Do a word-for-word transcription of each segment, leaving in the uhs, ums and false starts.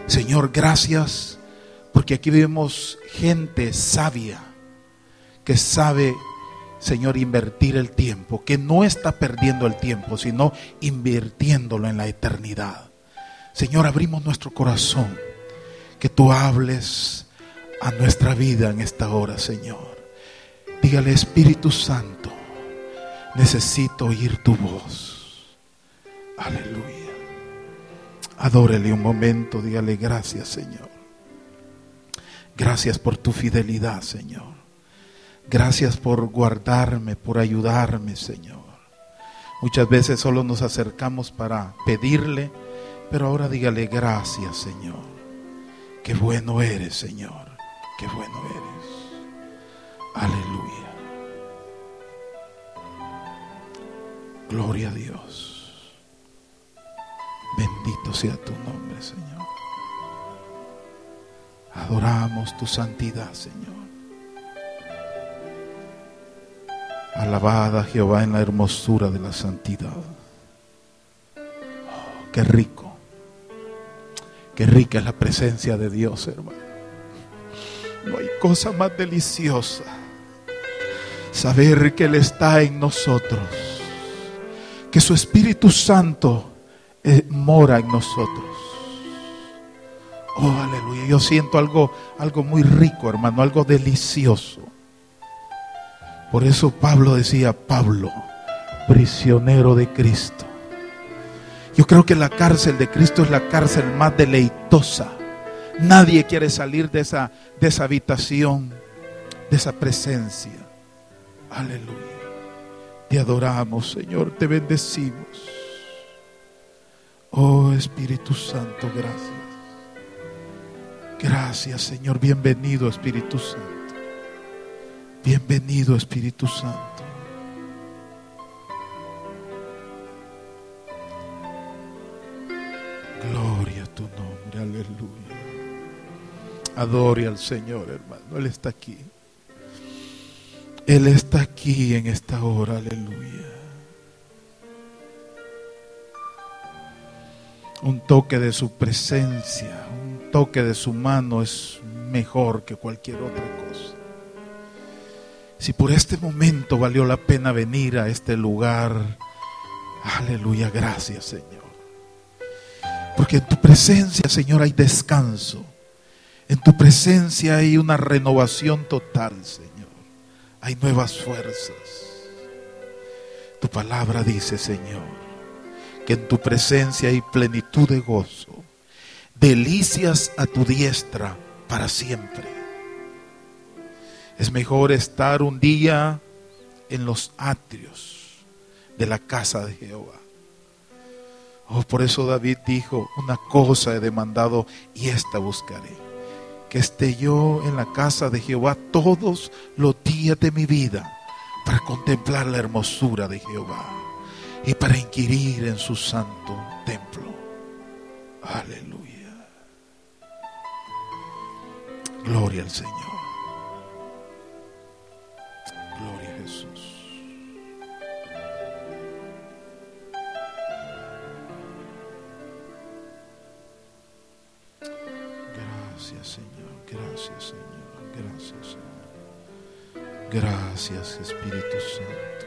Señor, gracias porque aquí vemos gente sabia que sabe, Señor, invertir el tiempo, que no está perdiendo el tiempo, sino invirtiéndolo en la eternidad. Señor, abrimos nuestro corazón, que tú hables a nuestra vida en esta hora, Señor. Dígale: Espíritu Santo, necesito oír tu voz. Aleluya. Adórele un momento, dígale: gracias, Señor. Gracias por tu fidelidad, Señor. Gracias por guardarme, por ayudarme, Señor. Muchas veces solo nos acercamos para pedirle, pero ahora dígale: gracias, Señor. Qué bueno eres, Señor. Qué bueno eres. Aleluya. Gloria a Dios. Bendito sea tu nombre, Señor. Adoramos tu santidad, Señor. Alabada Jehová en la hermosura de la santidad. Oh, qué rico. Qué rica es la presencia de Dios, hermano. No hay cosa más deliciosa saber que Él está en nosotros, que su Espíritu Santo eh, mora en nosotros. Oh, aleluya. Yo siento algo, algo muy rico, hermano, algo delicioso. Por eso Pablo decía: Pablo, prisionero de Cristo. Yo creo que la cárcel de Cristo es la cárcel más deleitosa. Nadie quiere salir de esa, de esa habitación, de esa presencia. Aleluya. Te adoramos, Señor, te bendecimos. Oh, Espíritu Santo, gracias. Gracias, Señor. Bienvenido, Espíritu Santo. Bienvenido, Espíritu Santo. Gloria a tu nombre, aleluya. Adore al Señor, hermano. Él está aquí. Él está aquí en esta hora, aleluya. Un toque de su presencia, un toque de su mano es mejor que cualquier otra cosa. Si por este momento valió la pena venir a este lugar, aleluya, gracias, Señor. Porque en tu presencia, Señor, hay descanso. En tu presencia hay una renovación total, Señor. Hay nuevas fuerzas. Tu palabra dice, Señor, que en tu presencia hay plenitud de gozo, delicias a tu diestra para siempre. Es mejor estar un día en los atrios de la casa de Jehová. Oh, por eso David dijo: una cosa he demandado y esta buscaré, que esté yo en la casa de Jehová todos los días de mi vida, para contemplar la hermosura de Jehová y para inquirir en su santo templo. Aleluya. Gloria al Señor. Gloria a Jesús. Gracias, Señor. Gracias, Señor. Gracias, Señor. Gracias, Espíritu Santo.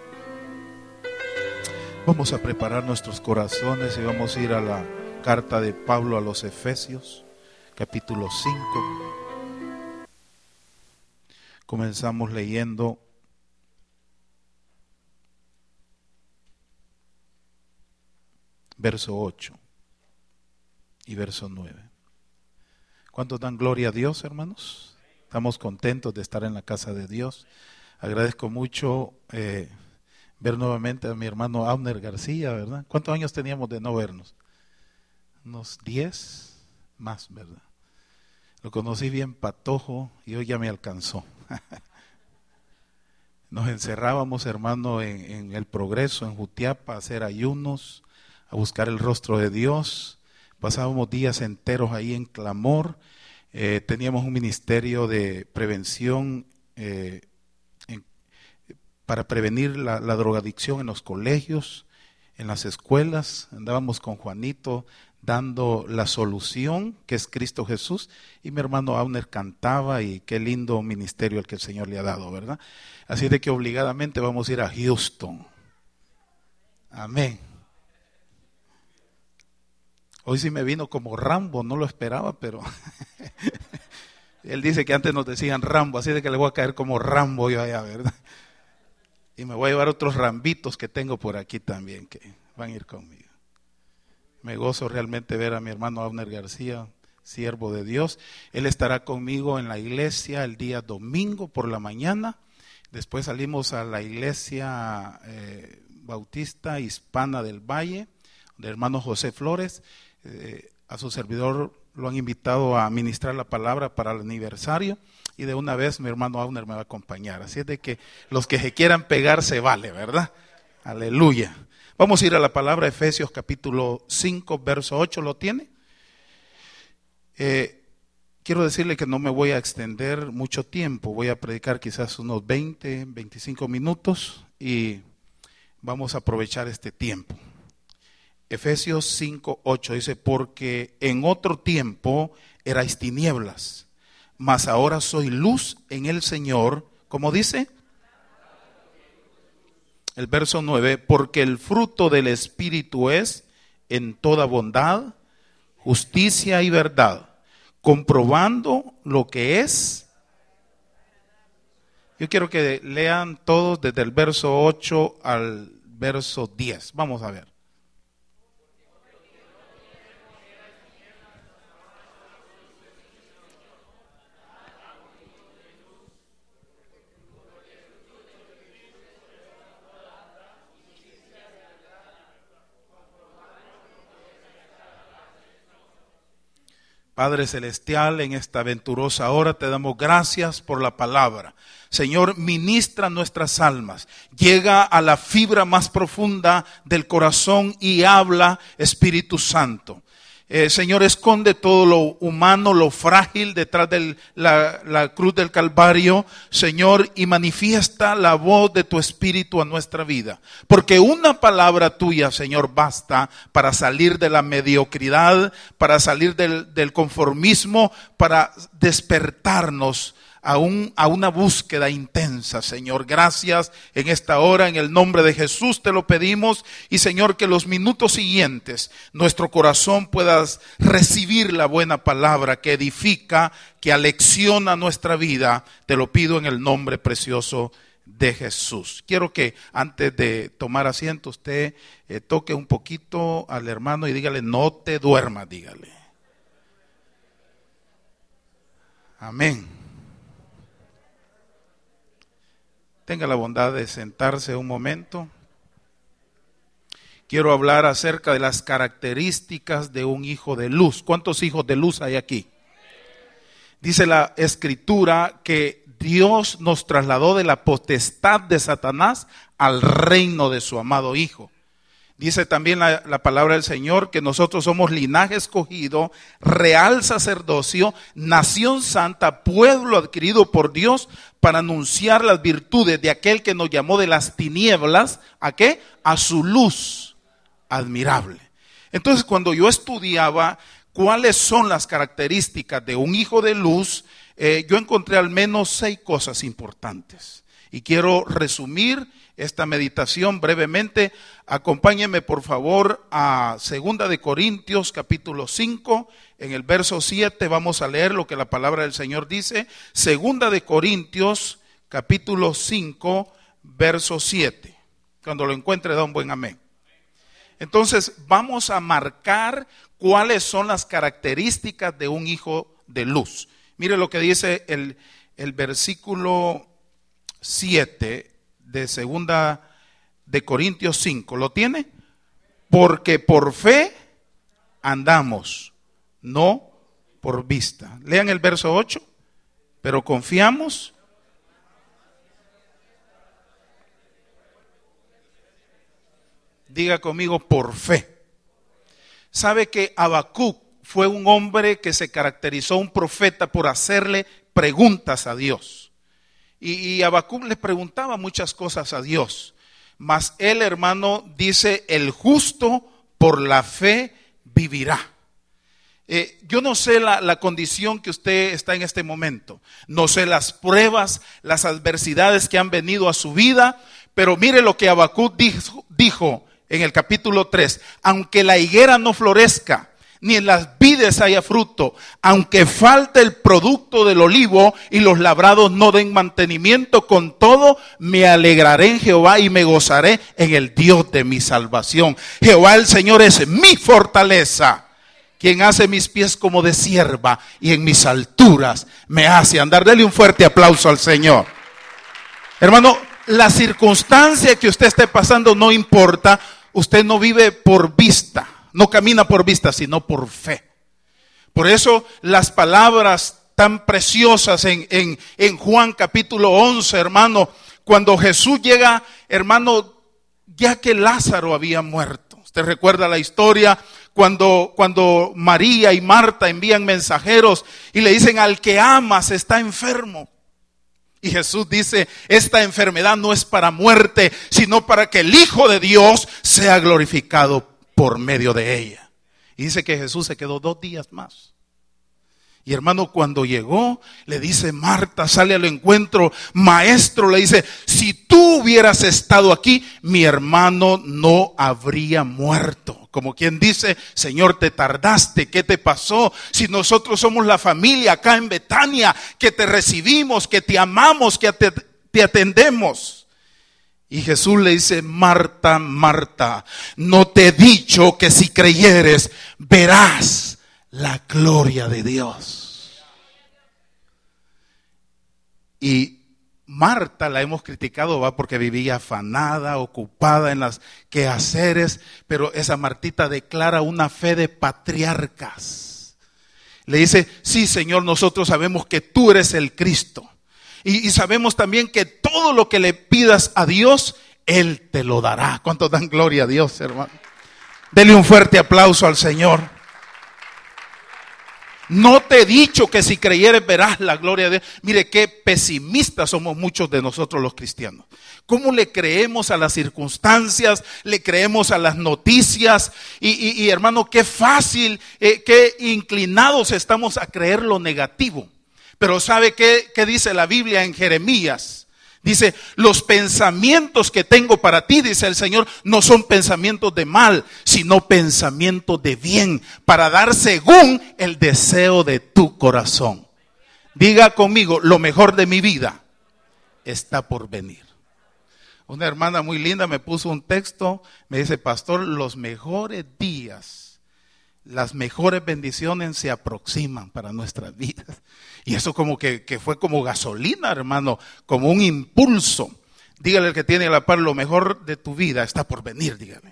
Vamos a preparar nuestros corazones y vamos a ir a la carta de Pablo a los Efesios, capítulo cinco. Comenzamos leyendo verso ocho y verso nueve. ¿Cuántos dan gloria a Dios, hermanos? Estamos contentos de estar en la casa de Dios. Agradezco mucho eh, ver nuevamente a mi hermano Abner García, ¿verdad? ¿Cuántos años teníamos de no vernos? Unos diez más, ¿verdad? Lo conocí bien patojo y hoy ya me alcanzó. Nos encerrábamos, hermano, en, en el Progreso, en Jutiapa, a hacer ayunos, a buscar el rostro de Dios. Pasábamos días enteros ahí en clamor. Eh, teníamos un ministerio de prevención eh, en, para prevenir la, la drogadicción en los colegios, en las escuelas. Andábamos con Juanito dando la solución que es Cristo Jesús, y mi hermano Abner cantaba, y qué lindo ministerio el que el Señor le ha dado, ¿verdad? Así de que obligadamente vamos a ir a Houston. Amén. Hoy sí me vino como Rambo, no lo esperaba, pero él dice que antes nos decían Rambo, así de que le voy a caer como Rambo yo allá, ¿verdad? Y me voy a llevar otros rambitos que tengo por aquí también, que van a ir conmigo. Me gozo realmente ver a mi hermano Abner García, siervo de Dios. Él estará conmigo en la iglesia el día domingo por la mañana. Después salimos a la iglesia eh, Bautista Hispana del Valle, de hermano José Flores. Eh, a su servidor lo han invitado a ministrar la palabra para el aniversario, y de una vez mi hermano Abner me va a acompañar. Así es de que los que se quieran pegar se vale, ¿verdad? Aleluya. Vamos a ir a la palabra, Efesios capítulo cinco, verso ocho, ¿lo tiene? Eh, quiero decirle que no me voy a extender mucho tiempo, voy a predicar quizás unos veinte, veinticinco minutos, y vamos a aprovechar este tiempo. Efesios cinco, ocho dice: porque en otro tiempo erais tinieblas, mas ahora soy luz en el Señor. ¿Cómo dice? El verso nueve: porque el fruto del Espíritu es en toda bondad, justicia y verdad, comprobando lo que es. Yo quiero que lean todos desde el verso ocho al verso diez. Vamos a ver. Padre Celestial, en esta venturosa hora te damos gracias por la palabra. Señor, ministra nuestras almas, llega a la fibra más profunda del corazón y habla, Espíritu Santo. Eh, Señor, esconde todo lo humano, lo frágil detrás de la, la cruz del Calvario, Señor, y manifiesta la voz de tu Espíritu a nuestra vida. Porque una palabra tuya, Señor, basta para salir de la mediocridad, para salir del, del conformismo, para despertarnos A, un, a una búsqueda intensa, Señor. Gracias en esta hora, en el nombre de Jesús te lo pedimos, y Señor, que los minutos siguientes nuestro corazón pueda recibir la buena palabra que edifica, que alecciona nuestra vida. Te lo pido en el nombre precioso de Jesús. Quiero que antes de tomar asiento usted eh, toque un poquito al hermano y dígale: no te duermas, dígale. Amén. Tenga la bondad de sentarse un momento. Quiero hablar acerca de las características de un hijo de luz. ¿Cuántos hijos de luz hay aquí? Dice la Escritura que Dios nos trasladó de la potestad de Satanás al reino de su amado Hijo. Dice también la, la palabra del Señor que nosotros somos linaje escogido, real sacerdocio, nación santa, pueblo adquirido por Dios para anunciar las virtudes de aquel que nos llamó de las tinieblas, ¿a qué? A su luz admirable. Entonces, cuando yo estudiaba cuáles son las características de un hijo de luz, eh, yo encontré al menos seis cosas importantes. Y quiero resumir esta meditación brevemente. Acompáñenme por favor a Segunda de Corintios capítulo cinco, en el verso siete vamos a leer lo que la palabra del Señor dice. Segunda de Corintios capítulo cinco, verso siete. Cuando lo encuentre da un buen amén. Entonces vamos a marcar cuáles son las características de un hijo de luz. Mire lo que dice el, el versículo siete de Segunda de Corintios cinco. ¿Lo tiene? Porque por fe andamos, no por vista. Lean el verso ocho. Pero confiamos. Diga conmigo: por fe. ¿Sabe que Habacuc fue un hombre que se caracterizó, un profeta, por hacerle preguntas a Dios? Y, y Habacuc le preguntaba muchas cosas a Dios. Mas él, hermano, dice: el justo por la fe vivirá. Eh, yo no sé la, la condición que usted está en este momento. No sé las pruebas, las adversidades que han venido a su vida. Pero mire lo que Habacuc dijo, dijo en el capítulo tres. Aunque la higuera no florezca, ni en las vides haya fruto, aunque falte el producto del olivo y los labrados no den mantenimiento, con todo me alegraré en Jehová y me gozaré en el Dios de mi salvación. Jehová el Señor es mi fortaleza, quien hace mis pies como de sierva y en mis alturas me hace andar. Dele un fuerte aplauso al Señor. Hermano, la circunstancia que usted esté pasando no importa. Usted no vive por vista, no camina por vista, sino por fe. Por eso las palabras tan preciosas en, en, en Juan capítulo once, hermano, cuando Jesús llega, hermano, ya que Lázaro había muerto. Usted recuerda la historia cuando, cuando María y Marta envían mensajeros y le dicen: al que amas está enfermo. Y Jesús dice: esta enfermedad no es para muerte, sino para que el Hijo de Dios sea glorificado por medio de ella. Y dice que Jesús se quedó dos días más. Y hermano, cuando llegó, le dice Marta, sale al encuentro, maestro, le dice: si tú hubieras estado aquí, mi hermano no habría muerto. Como quien dice: Señor, te tardaste, ¿qué te pasó? Si nosotros somos la familia acá en Betania, que te recibimos, que te amamos, que te, te atendemos. Y Jesús le dice: Marta, Marta, no te he dicho que si creyeres verás la gloria de Dios. Y Marta la hemos criticado, va, porque vivía afanada, ocupada en las quehaceres, pero esa Martita declara una fe de patriarcas. Le dice: sí, Señor, nosotros sabemos que tú eres el Cristo. Y, y sabemos también que todo lo que le pidas a Dios, Él te lo dará. ¿Cuántos dan gloria a Dios, hermano? Dele un fuerte aplauso al Señor. No te he dicho que si creyeres verás la gloria de Dios. Mire qué pesimistas somos muchos de nosotros los cristianos. ¿Cómo le creemos a las circunstancias? Le creemos a las noticias. Y, y, y hermano, qué fácil, eh, qué inclinados estamos a creer lo negativo. Pero ¿sabe qué, qué dice la Biblia en Jeremías? Dice: los pensamientos que tengo para ti, dice el Señor, no son pensamientos de mal, sino pensamientos de bien, para dar según el deseo de tu corazón. Diga conmigo: lo mejor de mi vida está por venir. Una hermana muy linda me puso un texto, me dice: pastor, los mejores días, las mejores bendiciones se aproximan para nuestras vidas. Y eso como que, que fue como gasolina, hermano, como un impulso. Dígale al que tiene a la par: lo mejor de tu vida está por venir, dígale.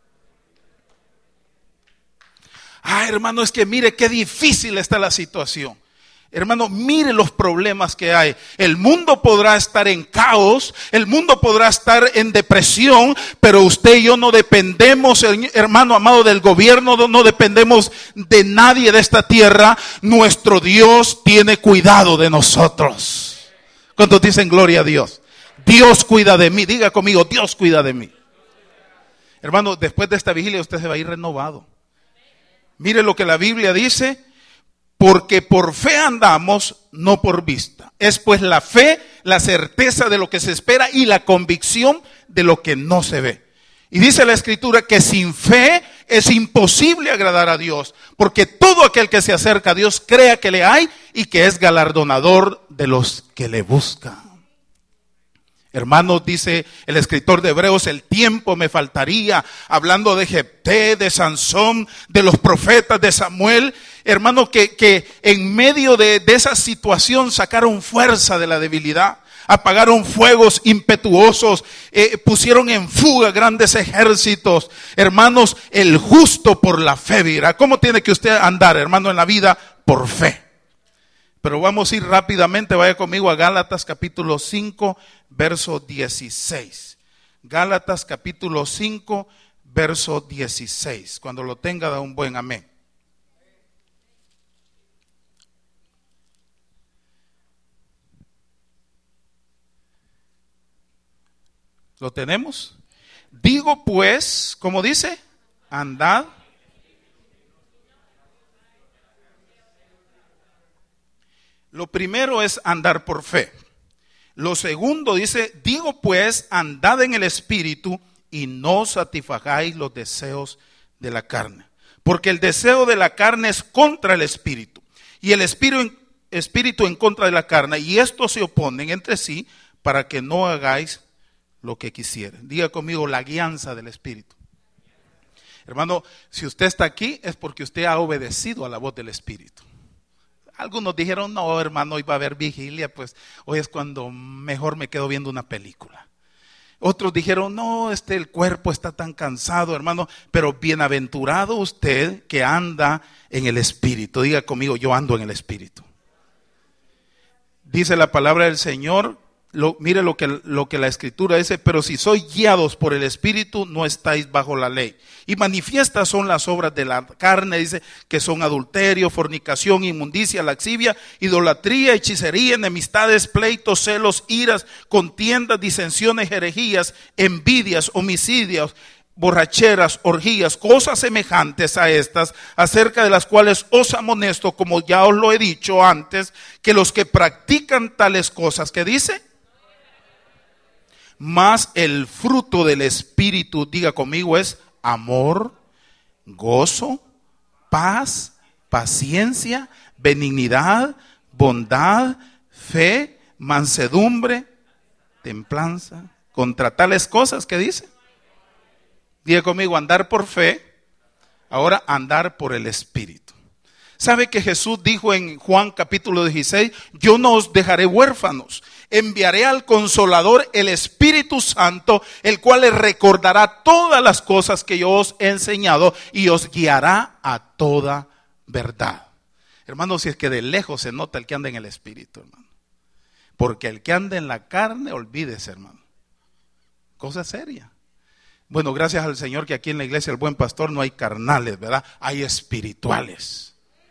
Ah, hermano, es que mire qué difícil está la situación. Hermano, mire los problemas que hay. El mundo podrá estar en caos, el mundo podrá estar en depresión, pero usted y yo no dependemos, hermano amado, del gobierno, no dependemos de nadie de esta tierra. Nuestro Dios tiene cuidado de nosotros. ¿Cuántos dicen gloria a Dios? Dios cuida de mí. Diga conmigo: Dios cuida de mí. Hermano, después de esta vigilia usted se va a ir renovado. Mire lo que la Biblia dice: porque por fe andamos, no por vista. Es pues la fe, la certeza de lo que se espera y la convicción de lo que no se ve. Y dice la Escritura que sin fe es imposible agradar a Dios, porque todo aquel que se acerca a Dios crea que le hay y que es galardonador de los que le buscan. Hermanos, dice el escritor de Hebreos: el tiempo me faltaría, hablando de Jefté, de Sansón, de los profetas, de Samuel. Hermanos, que, que en medio de, de esa situación sacaron fuerza de la debilidad, apagaron fuegos impetuosos, eh, pusieron en fuga grandes ejércitos. Hermanos, el justo por la fe vivirá. ¿Cómo tiene que usted andar, hermano, en la vida? Por fe. Pero vamos a ir rápidamente, vaya conmigo a Gálatas capítulo cinco, verso dieciséis. Gálatas capítulo cinco, verso dieciséis. Cuando lo tenga, da un buen amén. ¿Lo tenemos? Digo pues, ¿cómo dice? Andad. Lo primero es andar por fe. Lo segundo dice, digo pues, andad en el Espíritu y no satisfagáis los deseos de la carne. Porque el deseo de la carne es contra el Espíritu y el Espíritu, espíritu en contra de la carne. Y estos se oponen entre sí para que no hagáis lo que quisieren. Diga conmigo, la guianza del Espíritu. Hermano, si usted está aquí es porque usted ha obedecido a la voz del Espíritu. Algunos dijeron, no hermano, hoy va a haber vigilia, pues hoy es cuando mejor me quedo viendo una película. Otros dijeron, no, este, el cuerpo está tan cansado, hermano, pero bienaventurado usted que anda en el Espíritu. Diga conmigo, yo ando en el Espíritu. Dice la palabra del Señor, lo, mire lo que, lo que la Escritura dice, pero si sois guiados por el Espíritu, no estáis bajo la ley. Y manifiestas son las obras de la carne, dice, que son adulterio, fornicación, inmundicia, laxivia, idolatría, hechicería, enemistades, pleitos, celos, iras, contiendas, disensiones, herejías, envidias, homicidios, borracheras, orgías, cosas semejantes a estas, acerca de las cuales os amonesto, como ya os lo he dicho antes, que los que practican tales cosas, ¿qué dice? Mas el fruto del Espíritu, diga conmigo, es amor, gozo, paz, paciencia, benignidad, bondad, fe, mansedumbre, templanza. Contra tales cosas, ¿qué dice? Diga conmigo, andar por fe, ahora andar por el Espíritu. ¿Sabe que Jesús dijo en Juan capítulo dieciséis, yo no os dejaré huérfanos, enviaré al Consolador, el Espíritu Santo, el cual les recordará todas las cosas que yo os he enseñado y os guiará a toda verdad? Hermano, si es que de lejos se nota el que anda en el Espíritu, hermano. Porque el que anda en la carne, olvídese, hermano. Cosa seria. Bueno, gracias al Señor que aquí en la iglesia del Buen Pastor no hay carnales, ¿verdad? Hay espirituales.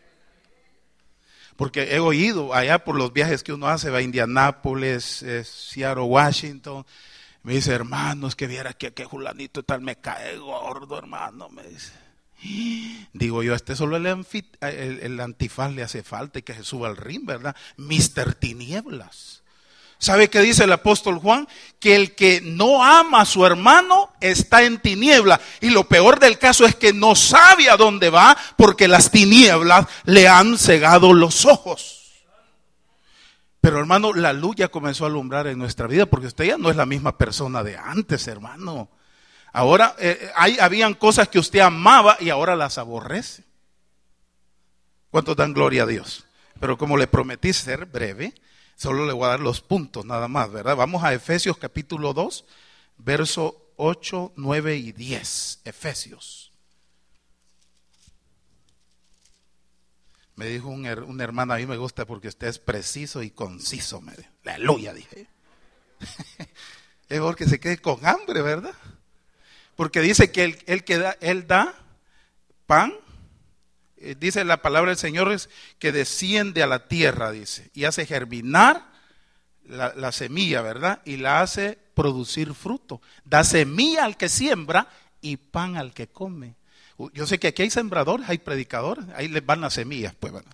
Porque he oído allá por los viajes que uno hace, va a Indianápolis, eh, Seattle, Washington. Me dice, hermano, es que viera que, que Julanito tal me cae gordo, hermano. Me dice. Digo yo, este solo el, anfit, el, el antifaz le hace falta y que se suba al ring, ¿verdad? mister Tinieblas. ¿Sabe qué dice el apóstol Juan? Que el que no ama a su hermano está en tiniebla. Y lo peor del caso es que no sabe a dónde va porque las tinieblas le han cegado los ojos. Pero hermano, la luz ya comenzó a alumbrar en nuestra vida porque usted ya no es la misma persona de antes, hermano. Ahora eh, hay, habían cosas que usted amaba y ahora las aborrece. ¿Cuántos dan gloria a Dios? Pero como le prometí ser breve, solo le voy a dar los puntos nada más, ¿verdad? Vamos a Efesios capítulo dos, verso ocho, nueve y diez. Efesios. Me dijo un, una hermana, a mí me gusta porque usted es preciso y conciso. Me dijo. Aleluya, dije. Es porque se quede con hambre, ¿verdad? Porque dice que él, él, que da, él da pan. Dice la palabra del Señor es que desciende a la tierra, dice, y hace germinar la, la semilla, ¿verdad? Y la hace producir fruto. Da semilla al que siembra y pan al que come. Yo sé que aquí hay sembradores, hay predicadores, ahí les van las semillas, pues, ¿verdad?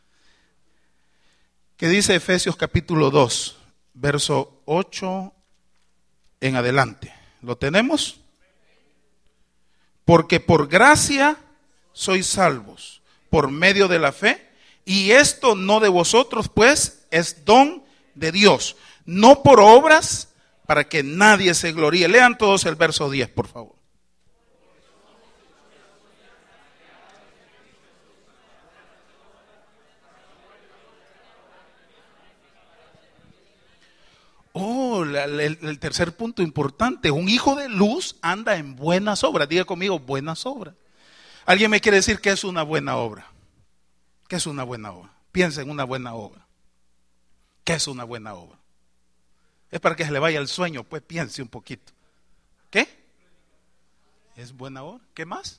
¿Qué dice Efesios capítulo dos, verso ocho en adelante? ¿Lo tenemos? Porque por gracia sois salvos por medio de la fe, y esto no de vosotros, pues es don de Dios, no por obras, para que nadie se gloríe. Lean todos el verso diez, por favor. Oh, la, la, el, el tercer punto importante, un hijo de luz anda en buenas obras. Diga conmigo, buenas obras. ¿Alguien me quiere decir qué es una buena obra? ¿Qué es una buena obra? Piensa en una buena obra. ¿Qué es una buena obra? Es para que se le vaya el sueño, pues piense un poquito. ¿Qué? ¿Es buena obra? ¿Qué más?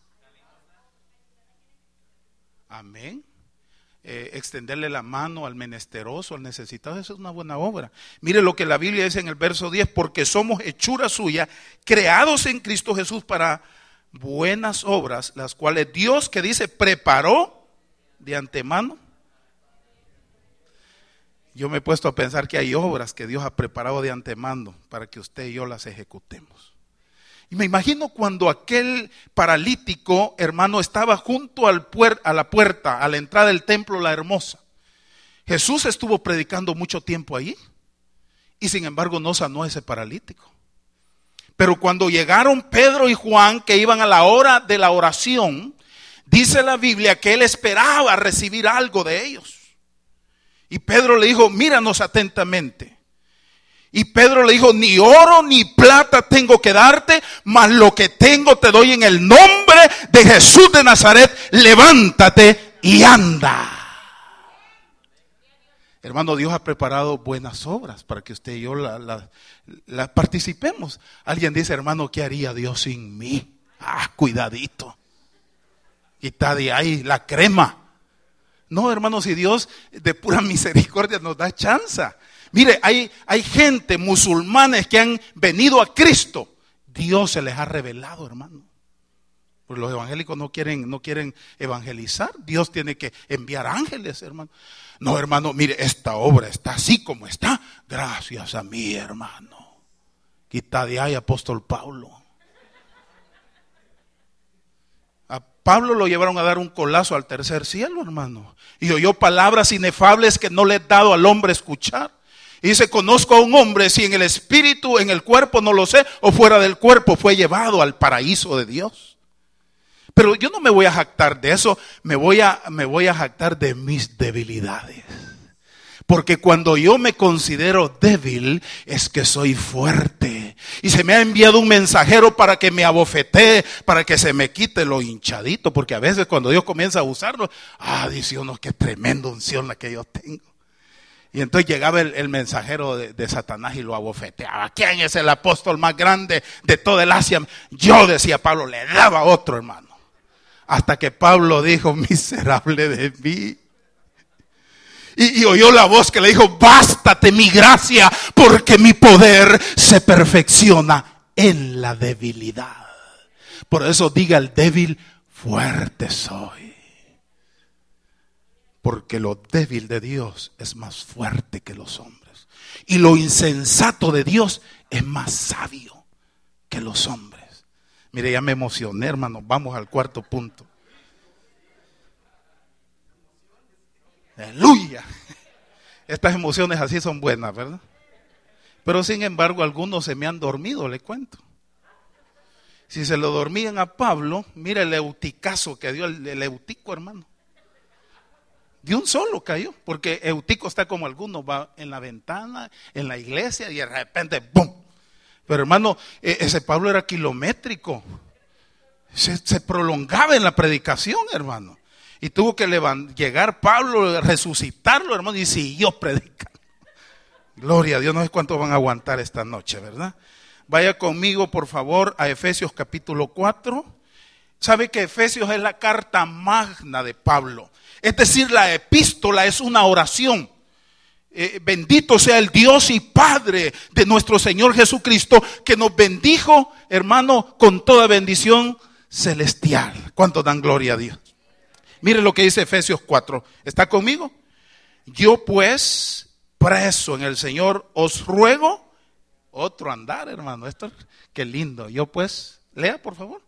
Amén. Eh, extenderle la mano al menesteroso, al necesitado, eso es una buena obra. Mire lo que la Biblia dice en el verso diez, porque somos hechura suya, creados en Cristo Jesús para buenas obras, las cuales Dios, que dice, preparó de antemano. Yo me he puesto a pensar que hay obras que Dios ha preparado de antemano para que usted y yo las ejecutemos. Y me imagino cuando aquel paralítico, hermano, estaba junto al puer- a la puerta, a la entrada del templo La Hermosa. Jesús estuvo predicando mucho tiempo allí y sin embargo no sanó a ese paralítico. Pero cuando llegaron Pedro y Juan, que iban a la hora de la oración, dice la Biblia que él esperaba recibir algo de ellos. Y Pedro le dijo, míranos atentamente. Y Pedro le dijo, ni oro ni plata tengo que darte, mas lo que tengo te doy en el nombre de Jesús de Nazaret, levántate y anda. Hermano, Dios ha preparado buenas obras para que usted y yo las la, la participemos. Alguien dice, hermano, ¿qué haría Dios sin mí? Ah, cuidadito. Quita de ahí la crema. No, hermanos, si Dios de pura misericordia nos da chance. Mire, hay, hay gente, musulmanes que han venido a Cristo. Dios se les ha revelado, hermano. Pues los evangélicos no quieren, no quieren evangelizar. Dios tiene que enviar ángeles, hermano. No, hermano, mire, esta obra está así como está. Gracias a mí, hermano. Quita de ahí, apóstol Pablo. A Pablo lo llevaron a dar un colazo al tercer cielo, hermano. Y oyó palabras inefables que no le he dado al hombre escuchar. Y dice, conozco a un hombre, si en el espíritu, en el cuerpo, no lo sé, o fuera del cuerpo, fue llevado al paraíso de Dios. Pero yo no me voy a jactar de eso, me voy a, me voy a jactar de mis debilidades. Porque cuando yo me considero débil, es que soy fuerte. Y se me ha enviado un mensajero para que me abofetee, para que se me quite lo hinchadito. Porque a veces cuando Dios comienza a usarlo, ah, dice uno, qué tremenda unción la que yo tengo. Y entonces llegaba el, el mensajero de, de Satanás y lo abofeteaba. ¿Quién es el apóstol más grande de toda el Asia? Yo, decía Pablo, le daba otro, hermano. Hasta que Pablo dijo, miserable de mí. Y, y oyó la voz que le dijo, bástate mi gracia, porque mi poder se perfecciona en la debilidad. Por eso diga el débil, fuerte soy. Porque lo débil de Dios es más fuerte que los hombres. Y lo insensato de Dios es más sabio que los hombres. Mire, ya me emocioné, hermano. Vamos al cuarto punto. Aleluya. Estas emociones así son buenas, ¿verdad? Pero sin embargo, algunos se me han dormido, le cuento. Si se lo dormían a Pablo, mira el euticazo que dio el, el eutico, hermano. De un solo cayó, porque Eutico está como algunos, va en la ventana, en la iglesia y de repente ¡bum! Pero hermano, ese Pablo era kilométrico, se, se prolongaba en la predicación, hermano. Y tuvo que levant- llegar Pablo, resucitarlo, hermano, y siguió predicando. Gloria a Dios, no sé cuántos van a aguantar esta noche, ¿verdad? Vaya conmigo, por favor, a Efesios capítulo cuatro. ¿Sabe que Efesios es la carta magna de Pablo? Es decir, la epístola es una oración. Eh, bendito sea el Dios y Padre de nuestro Señor Jesucristo, que nos bendijo, hermano, con toda bendición celestial. ¿Cuántos dan gloria a Dios? Mire lo que dice Efesios cuatro. ¿Está conmigo? Yo pues, preso en el Señor, os ruego otro andar, hermano. Esto, qué lindo. Yo pues, lea por favor.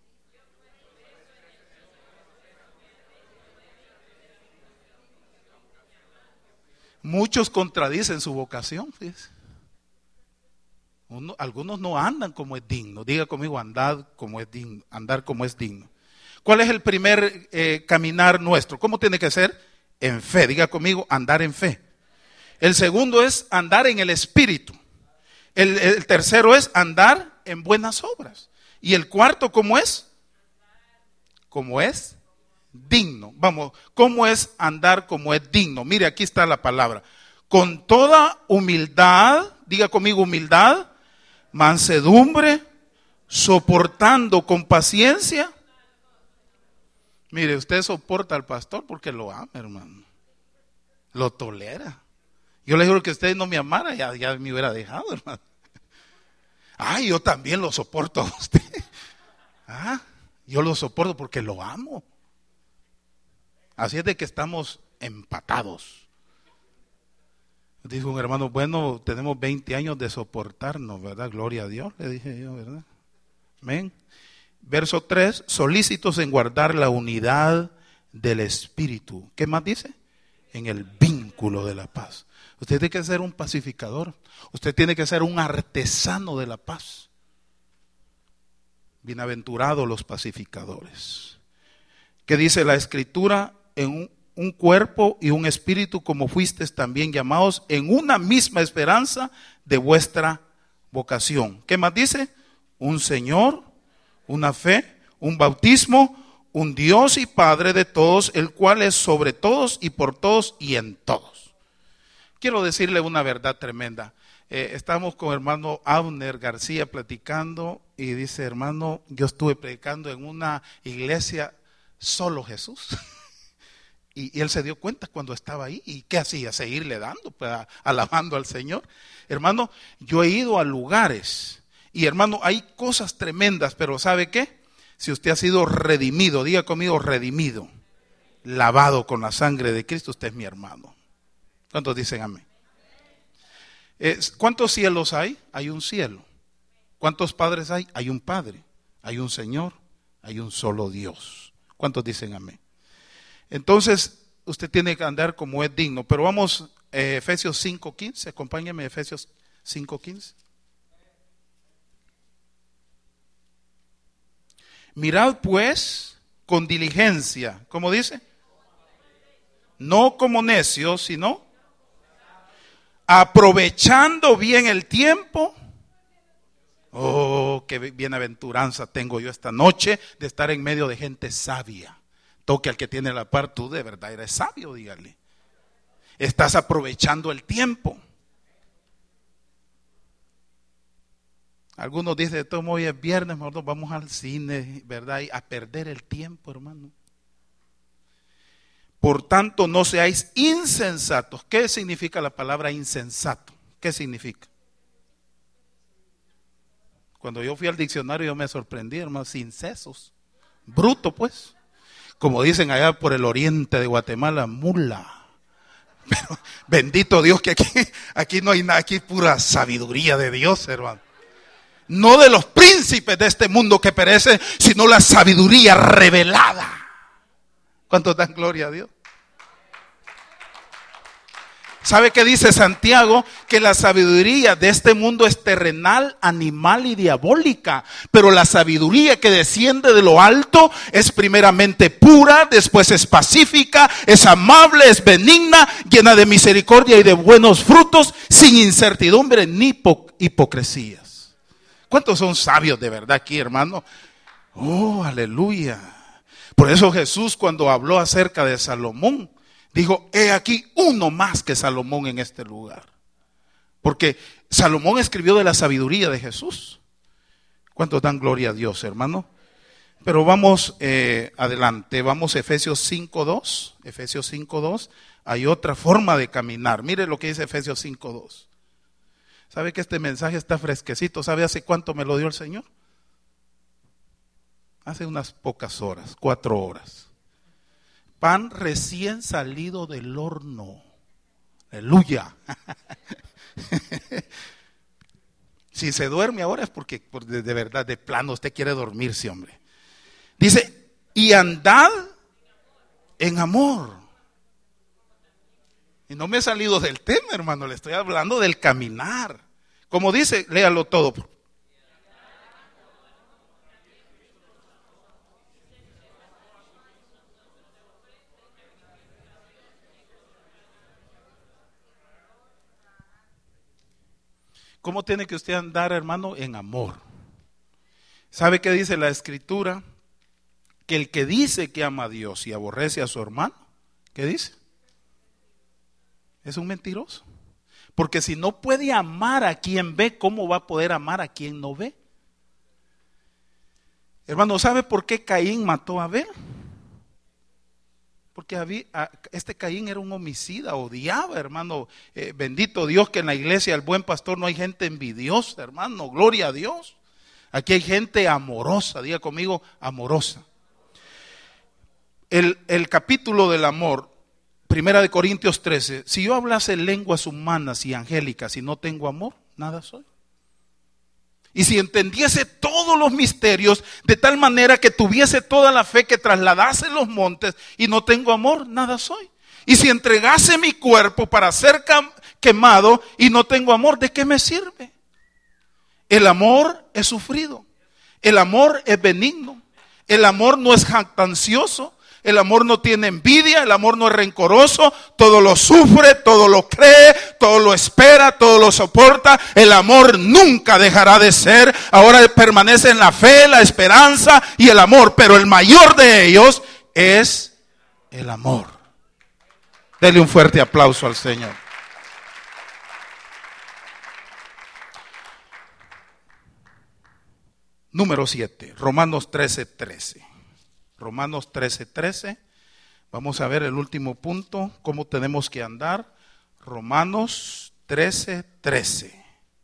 Muchos contradicen su vocación, fíjese. Uno, algunos no andan como es digno. Diga conmigo, andad como es digno, andar como es digno. ¿Cuál es el primer eh, caminar nuestro? ¿Cómo tiene que ser? En fe. Diga conmigo, andar en fe. El segundo es andar en el Espíritu. El, el tercero es andar en buenas obras. Y el cuarto, ¿cómo es? ¿Cómo es? Digno. Vamos, ¿cómo es andar como es digno? Mire, aquí está la palabra. Con toda humildad, diga conmigo humildad, mansedumbre, soportando con paciencia. Mire, usted soporta al pastor porque lo ama, hermano. Lo tolera. Yo le juro que usted no me amara, ya, ya me hubiera dejado, hermano. Ay, yo también lo soporto a usted. Ah, yo lo soporto porque lo amo. Así es de que estamos empatados. Dijo un hermano, bueno, tenemos veinte años de soportarnos, ¿verdad? Gloria a Dios, le dije yo, ¿verdad? Amén. Verso tres, solícitos en guardar la unidad del Espíritu. ¿Qué más dice? En el vínculo de la paz. Usted tiene que ser un pacificador. Usted tiene que ser un artesano de la paz. Bienaventurados los pacificadores. ¿Qué dice la Escritura? En un, un cuerpo y un espíritu, como fuisteis también llamados, en una misma esperanza de vuestra vocación. ¿Qué más dice? Un Señor, una fe, un bautismo, un Dios y Padre de todos, el cual es sobre todos y por todos y en todos. Quiero decirle una verdad tremenda. Eh, estamos con hermano Abner García platicando y dice, hermano, yo estuve predicando en una iglesia solo Jesús. y, y él se dio cuenta cuando estaba ahí. ¿Y qué hacía? Seguirle dando, pues, a, alabando al Señor. Hermano, yo he ido a lugares y hermano, hay cosas tremendas, pero ¿sabe qué? Si usted ha sido redimido, diga conmigo redimido, lavado con la sangre de Cristo, usted es mi hermano. ¿Cuántos dicen amén? Eh, ¿Cuántos cielos hay? Hay un cielo. ¿Cuántos padres hay? Hay un Padre. Hay un Señor. Hay un solo Dios. ¿Cuántos dicen amén? Entonces, usted tiene que andar como es digno. Pero vamos, eh, Efesios cinco quince. Acompáñame, Efesios cinco quince. Mirad pues con diligencia, ¿cómo dice? No como necios, sino aprovechando bien el tiempo. Oh, qué bienaventuranza tengo yo esta noche de estar en medio de gente sabia. Toque al que tiene la par, tú de verdad eres sabio, dígale. Estás aprovechando el tiempo. Algunos dicen, de todo modo, hoy es viernes, mejor nos vamos al cine, ¿verdad? Y a perder el tiempo, hermano. Por tanto, no seáis insensatos. ¿Qué significa la palabra insensato? ¿Qué significa? Cuando yo fui al diccionario yo me sorprendí, hermano, incesos. Bruto, pues. Como dicen allá por el oriente de Guatemala, mula. Pero bendito Dios que aquí, aquí no hay nada, aquí pura sabiduría de Dios, hermano. No de los príncipes de este mundo que perecen, sino la sabiduría revelada. ¿Cuántos dan gloria a Dios? ¿Sabe qué dice Santiago? Que la sabiduría de este mundo es terrenal, animal y diabólica. Pero la sabiduría que desciende de lo alto es primeramente pura, después es pacífica, es amable, es benigna, llena de misericordia y de buenos frutos, sin incertidumbre ni hipo- hipocresías. ¿Cuántos son sabios de verdad aquí, hermano? Oh, aleluya. Por eso Jesús, cuando habló acerca de Salomón, dijo, he aquí uno más que Salomón en este lugar. Porque Salomón escribió de la sabiduría de Jesús. ¿Cuántos dan gloria a Dios, hermano? Pero vamos eh, adelante, vamos a Efesios cinco dos. Efesios cinco dos, hay otra forma de caminar. Mire lo que dice Efesios cinco dos. ¿Sabe que este mensaje está fresquecito? ¿Sabe hace cuánto me lo dio el Señor? Hace unas pocas horas, cuatro horas. Pan recién salido del horno. Aleluya. Si se duerme ahora es porque de verdad, de plano, usted quiere dormirse, hombre. Dice, y andad en amor. Y no me he salido del tema, hermano, le estoy hablando del caminar. Como dice, léalo todo. ¿Cómo tiene que usted andar, hermano? En amor. ¿Sabe qué dice la Escritura? Que el que dice que ama a Dios y aborrece a su hermano, ¿qué dice? Es un mentiroso. Porque si no puede amar a quien ve, ¿cómo va a poder amar a quien no ve? Hermano, ¿sabe por qué Caín mató a Abel? Porque había, este Caín era un homicida, odiaba, hermano. Eh, bendito Dios que en la iglesia del Buen Pastor no hay gente envidiosa, hermano. Gloria a Dios. Aquí hay gente amorosa, diga conmigo, amorosa. El, el capítulo del amor Primera de Corintios trece, si yo hablase lenguas humanas y angélicas y no tengo amor, nada soy. Y si entendiese todos los misterios de tal manera que tuviese toda la fe que trasladase los montes y no tengo amor, nada soy. Y si entregase mi cuerpo para ser quemado y no tengo amor, ¿de qué me sirve? El amor es sufrido, el amor es benigno, el amor no es jactancioso. El amor no tiene envidia, el amor no es rencoroso, todo lo sufre, todo lo cree, todo lo espera, todo lo soporta. El amor nunca dejará de ser. Ahora permanece en la fe, la esperanza y el amor, pero el mayor de ellos es el amor. Dele un fuerte aplauso al Señor. Número siete, Romanos trece, trece. Romanos trece, trece. Vamos a ver el último punto, cómo tenemos que andar. Romanos trece, trece.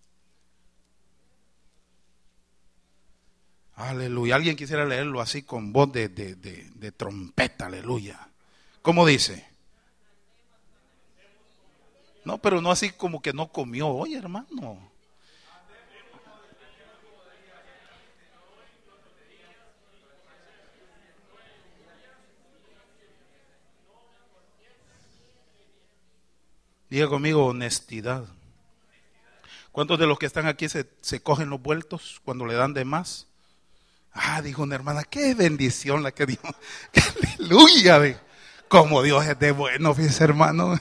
Aleluya. Alguien quisiera leerlo así con voz de, de, de, de trompeta. Aleluya. ¿Cómo dice? No, pero no así como que no comió hoy, hermano. Diga conmigo, honestidad. ¿Cuántos de los que están aquí se, se cogen los vueltos cuando le dan de más? Ah, dijo una hermana, qué bendición la que dio. Aleluya. Como Dios es de bueno, fíjese, hermano.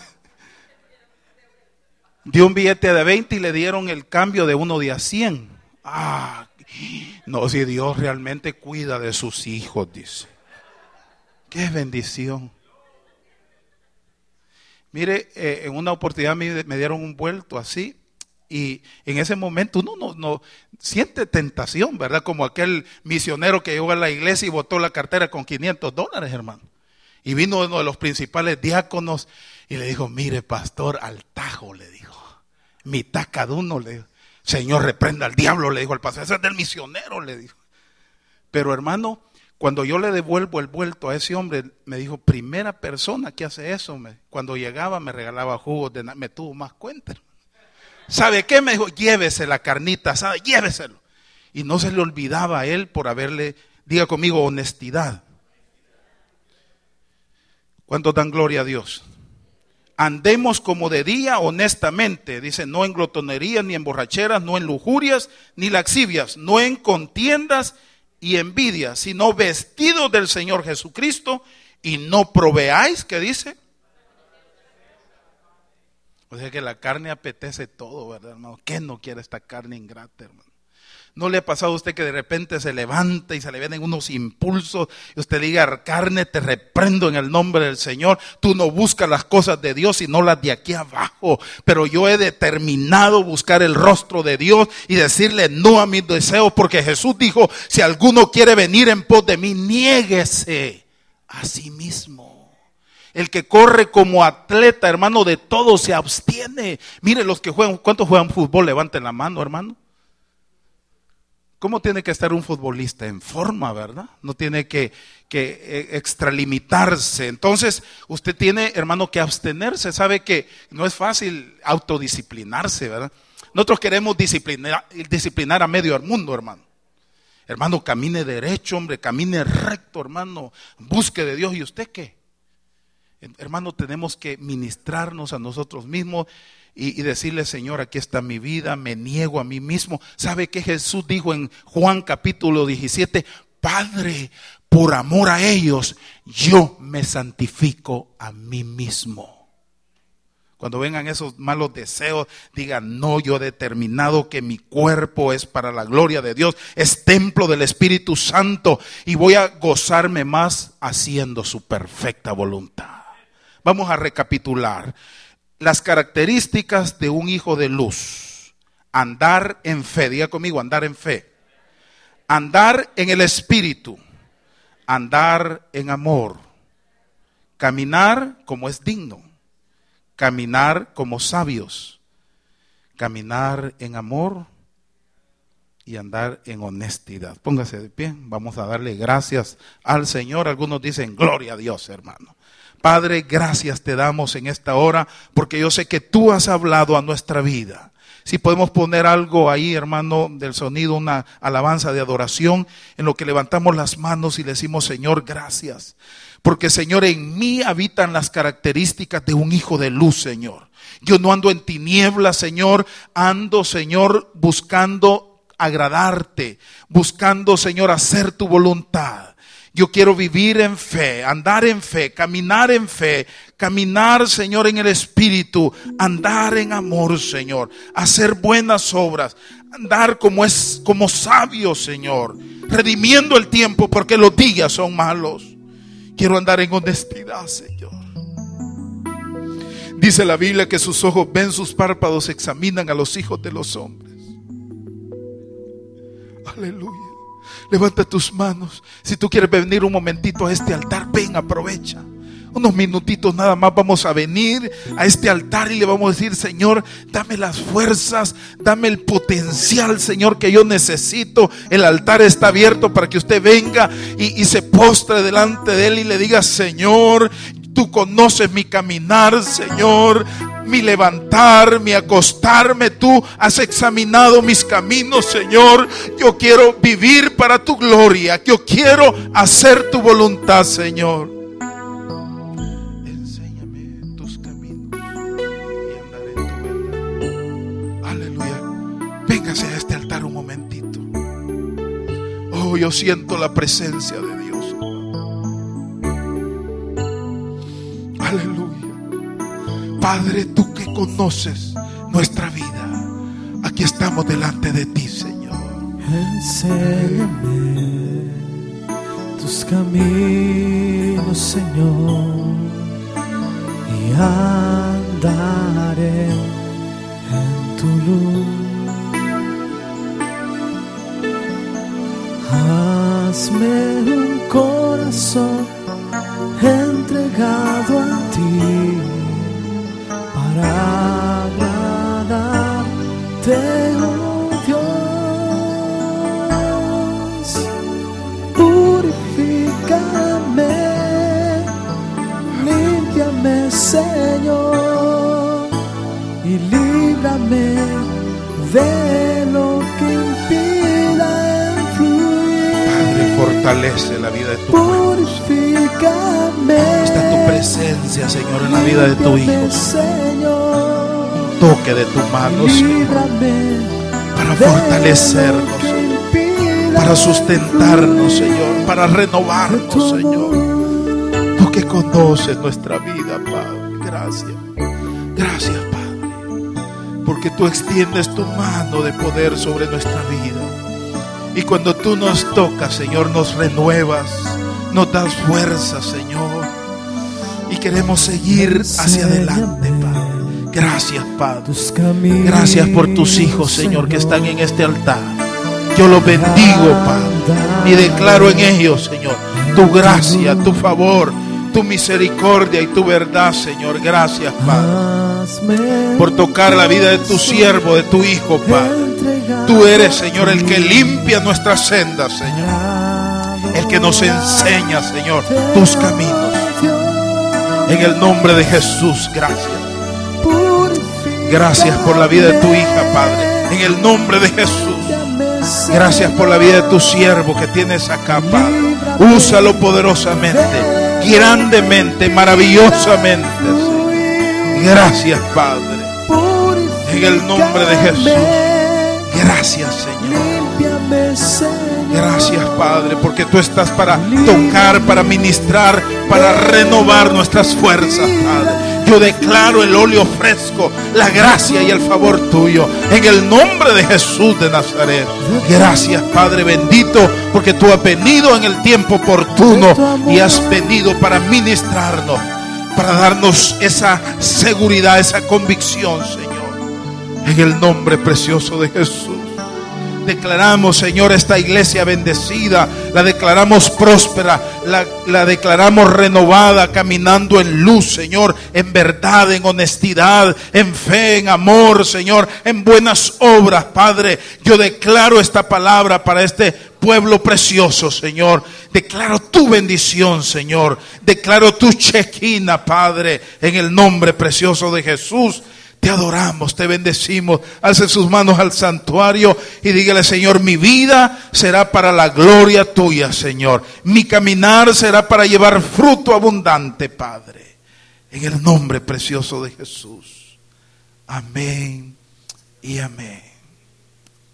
Dio un billete de veinte y le dieron el cambio de uno de a cien. Ah, no, si Dios realmente cuida de sus hijos, dice. Qué bendición. Mire, eh, en una oportunidad me, me dieron un vuelto así y en ese momento uno no, no siente tentación, ¿verdad? Como aquel misionero que llegó a la iglesia y botó la cartera con quinientos dólares, hermano. Y vino uno de los principales diáconos y le dijo, mire pastor, al tajo, le dijo, mitad cada uno, le dijo. Señor, reprenda al diablo, le dijo al pastor, ese es del misionero, le dijo. Pero hermano, cuando yo le devuelvo el vuelto a ese hombre, me dijo, primera persona que hace eso. Me, cuando llegaba me regalaba jugos, de, me tuvo más cuenta. ¿Sabe qué? Me dijo, llévese la carnita, ¿sabe? Lléveselo. Y no se le olvidaba a él por haberle, diga conmigo, honestidad. ¿Cuántos dan gloria a Dios? Andemos como de día honestamente, dice, no en glotonerías, ni en borracheras, no en lujurias, ni laxivias, no en contiendas y envidia, sino vestidos del Señor Jesucristo y no proveáis, ¿qué dice? O sea que la carne apetece todo, ¿verdad, hermano? ¿Quién no quiere esta carne ingrata, hermano? ¿No le ha pasado a usted que de repente se levanta y se le vienen unos impulsos y usted diga, carne, te reprendo en el nombre del Señor? Tú no buscas las cosas de Dios sino las de aquí abajo, pero yo he determinado buscar el rostro de Dios y decirle no a mis deseos, porque Jesús dijo, si alguno quiere venir en pos de mí, niéguese a sí mismo. El que corre como atleta, hermano, de todo se abstiene. Mire los que juegan, ¿cuántos juegan fútbol? Levanten la mano, hermano. ¿Cómo tiene que estar un futbolista? En forma, ¿verdad? No tiene que, que extralimitarse. Entonces, usted tiene, hermano, que abstenerse. Sabe que no es fácil autodisciplinarse, ¿verdad? Nosotros queremos disciplinar, disciplinar a medio mundo, hermano. Hermano, camine derecho, hombre, camine recto, hermano. Busque de Dios. ¿Y usted qué? Hermano, tenemos que ministrarnos a nosotros mismos. Y, y decirle, Señor, aquí está mi vida, me niego a mí mismo. ¿Sabe qué Jesús dijo en Juan capítulo diecisiete? Padre, por amor a ellos, yo me santifico a mí mismo. Cuando vengan esos malos deseos, digan, no, yo he determinado que mi cuerpo es para la gloria de Dios, es templo del Espíritu Santo y voy a gozarme más haciendo su perfecta voluntad. Vamos a recapitular. Las características de un hijo de luz. Andar en fe, diga conmigo, andar en fe. Andar en el Espíritu. Andar en amor. Caminar como es digno. Caminar como sabios. Caminar en amor y andar en honestidad. Póngase de pie, vamos a darle gracias al Señor. Algunos dicen gloria a Dios, hermano. Padre, gracias te damos en esta hora, porque yo sé que tú has hablado a nuestra vida. Si podemos poner algo ahí, hermano, del sonido, una alabanza de adoración, en lo que levantamos las manos y le decimos, Señor, gracias. Porque, Señor, en mí habitan las características de un hijo de luz, Señor. Yo no ando en tinieblas, Señor, ando, Señor, buscando agradarte, buscando, Señor, hacer tu voluntad. Yo quiero vivir en fe, andar en fe, caminar en fe, caminar, Señor, en el Espíritu, andar en amor, Señor, hacer buenas obras, andar como es, como sabio, Señor, redimiendo el tiempo porque los días son malos. Quiero andar en honestidad, Señor. Dice la Biblia que sus ojos ven, sus párpados examinan a los hijos de los hombres. Aleluya. Levanta tus manos. Si tú quieres venir un momentito a este altar, ven, aprovecha. Unos minutitos nada más vamos a venir a este altar y le vamos a decir, Señor, dame las fuerzas, dame el potencial, Señor, que yo necesito. El altar está abierto para que usted venga y, y se postre delante de Él y le diga, Señor, tú conoces mi caminar, Señor, mi levantar, mi acostarme. Tú has examinado mis caminos, Señor. Yo quiero vivir para tu gloria. Yo quiero hacer tu voluntad, Señor. Enséñame tus caminos y andaré en tu verdad. Aleluya. Véngase a este altar un momentito. Oh, yo siento la presencia de Dios. Aleluya. Padre, tú que conoces nuestra vida, aquí estamos delante de ti, Señor. Enséñame tus caminos, Señor, y andaré en tu luz. Hazme un corazón entregado a ti, para agradarte, oh Dios. Purifícame, límpiame, Señor, y líbrame de lo que impida el fluir. Padre, fortalece la vida de tu pueblo. Purifícame. Está tu presencia, Señor, en la vida de tu Hijo. Un toque de tu mano, Señor, para fortalecernos, Señor, para sustentarnos, Señor, para renovarnos, Señor. Tú que conoces nuestra vida, Padre. Gracias. Gracias, Padre, porque tú extiendes tu mano de poder sobre nuestra vida. Y cuando tú nos tocas, Señor, nos renuevas, nos das fuerza, Señor, y queremos seguir hacia adelante, Padre. Gracias, Padre. Gracias por tus hijos, Señor, que están en este altar. Yo los bendigo, Padre, y declaro en ellos, Señor, tu gracia, tu favor, tu misericordia y tu verdad, Señor. Gracias, Padre, por tocar la vida de tu siervo, de tu Hijo, Padre. Tú eres, Señor, el que limpia nuestras sendas, Señor, el que nos enseña, Señor, tus caminos. En el nombre de Jesús, gracias. Gracias por la vida de tu hija, Padre. En el nombre de Jesús. Gracias por la vida de tu siervo que tienes acá, Padre. Úsalo poderosamente, grandemente, maravillosamente, Señor. Gracias, Padre. En el nombre de Jesús. Gracias, Señor. Gracias, Padre, porque tú estás para tocar, para ministrar, para renovar nuestras fuerzas, Padre. Yo declaro el óleo fresco, la gracia y el favor tuyo, en el nombre de Jesús de Nazaret. Gracias, Padre bendito, porque tú has venido en el tiempo oportuno y has venido para ministrarnos, para darnos esa seguridad, esa convicción, Señor. En el nombre precioso de Jesús. Declaramos, Señor, esta iglesia bendecida, la declaramos próspera, la, la declaramos renovada, caminando en luz, Señor, en verdad, en honestidad, en fe, en amor, Señor, en buenas obras, Padre. Yo declaro esta palabra para este pueblo precioso, Señor. Declaro tu bendición, Señor. Declaro tu Shekinah, Padre, en el nombre precioso de Jesús. Te adoramos, te bendecimos. Alce sus manos al santuario y dígale: Señor, mi vida será para la gloria tuya, Señor. Mi caminar será para llevar fruto abundante, Padre. En el nombre precioso de Jesús. Amén y amén.